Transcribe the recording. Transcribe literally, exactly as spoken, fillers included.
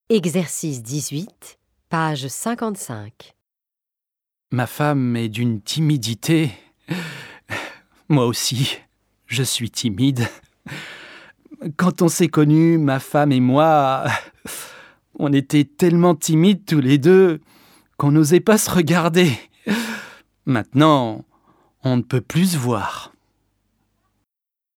Exercice dix-huit, page cinquante-cinq. Ma femme est d'une timidité. Moi aussi, je suis timide. Quand on s'est connus, ma femme et moi, on était tellement timides tous les deux qu'on n'osait pas se regarder. Maintenant, on ne peut plus se voir.